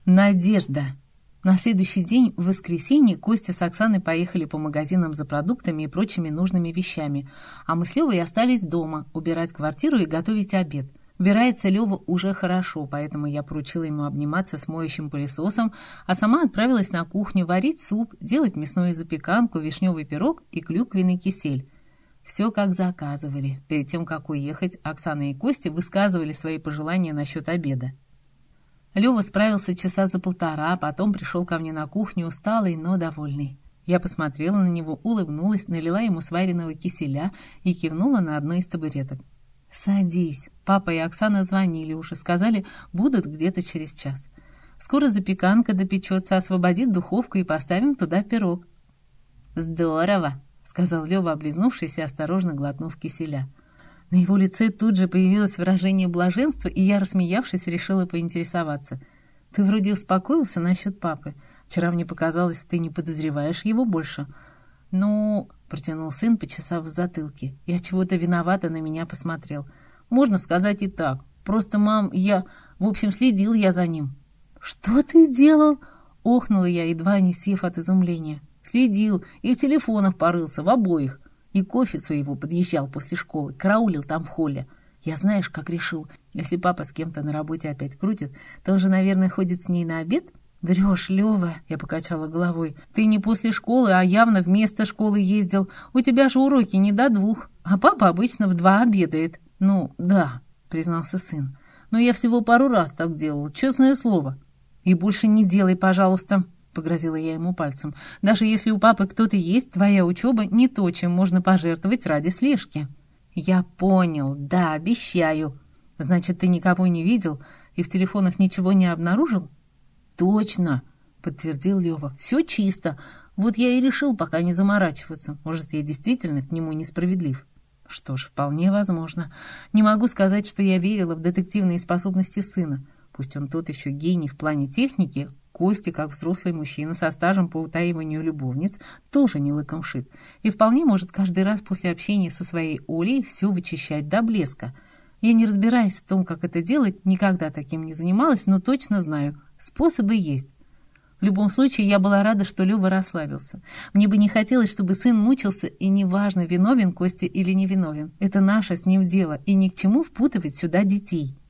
Надежда. На следующий день, в воскресенье, Костя с Оксаной поехали по магазинам за продуктами и прочими нужными вещами, а мы с Левой остались дома, убирать квартиру и готовить обед. Убирается Лева уже хорошо, поэтому я поручила ему обниматься с моющим пылесосом, а сама отправилась на кухню варить суп, делать мясную запеканку, вишневый пирог и клюквенный кисель. Все как заказывали. Перед тем, как уехать, Оксана и Костя высказывали свои пожелания насчет обеда. Лёва справился часа за полтора, а потом пришел ко мне на кухню усталый, но довольный. Я посмотрела на него, улыбнулась, налила ему сваренного киселя и кивнула на одну из табуреток. «Садись. Папа и Оксана звонили уже, сказали, будут где-то через час. Скоро запеканка допечется, освободит духовку и поставим туда пирог». «Здорово», — сказал Лёва, облизнувшись и осторожно глотнув киселя. На его лице тут же появилось выражение блаженства, и я, рассмеявшись, решила поинтересоваться. «Ты вроде успокоился насчет папы. Вчера мне показалось, ты не подозреваешь его больше». «Ну...» — протянул сын, почесав в затылке. Я чего-то виновато на меня посмотрел. «Можно сказать и так. Просто, мам, В общем, следил я за ним». «Что ты делал?» — охнула я, едва не сев от изумления. «Следил и в телефонах порылся, в обоих. И к офису его подъезжал после школы, караулил там в холле. Я знаешь, как решил, если папа с кем-то на работе опять крутит, то он же, наверное, ходит с ней на обед?» «Врешь, Лёва», — я покачала головой. «Ты не после школы, а явно вместо школы ездил. У тебя же уроки не до 2, а папа обычно в 2 обедает». «Ну, да», — признался сын. «Но я всего пару раз так делал, честное слово». «И больше не делай, пожалуйста», — погрозила я ему пальцем. «Даже если у папы кто-то есть, твоя учеба не то, чем можно пожертвовать ради слежки». «Я понял, да, обещаю». «Значит, ты никого не видел и в телефонах ничего не обнаружил?» «Точно», — подтвердил Лёва. «Все чисто. Вот я и решил пока не заморачиваться. Может, я действительно к нему несправедлив». Что ж, вполне возможно. Не могу сказать, что я верила в детективные способности сына. Пусть он тот еще гений в плане техники, Костя, как взрослый мужчина со стажем по утаиванию любовниц, тоже не лыком шит. И вполне может каждый раз после общения со своей Олей все вычищать до блеска. Я не разбираюсь в том, как это делать, никогда таким не занималась, но точно знаю, способы есть. В любом случае, я была рада, что Лёва расслабился. Мне бы не хотелось, чтобы сын мучился, и неважно, виновен Костя или не виновен. Это наше с ним дело, и ни к чему впутывать сюда детей.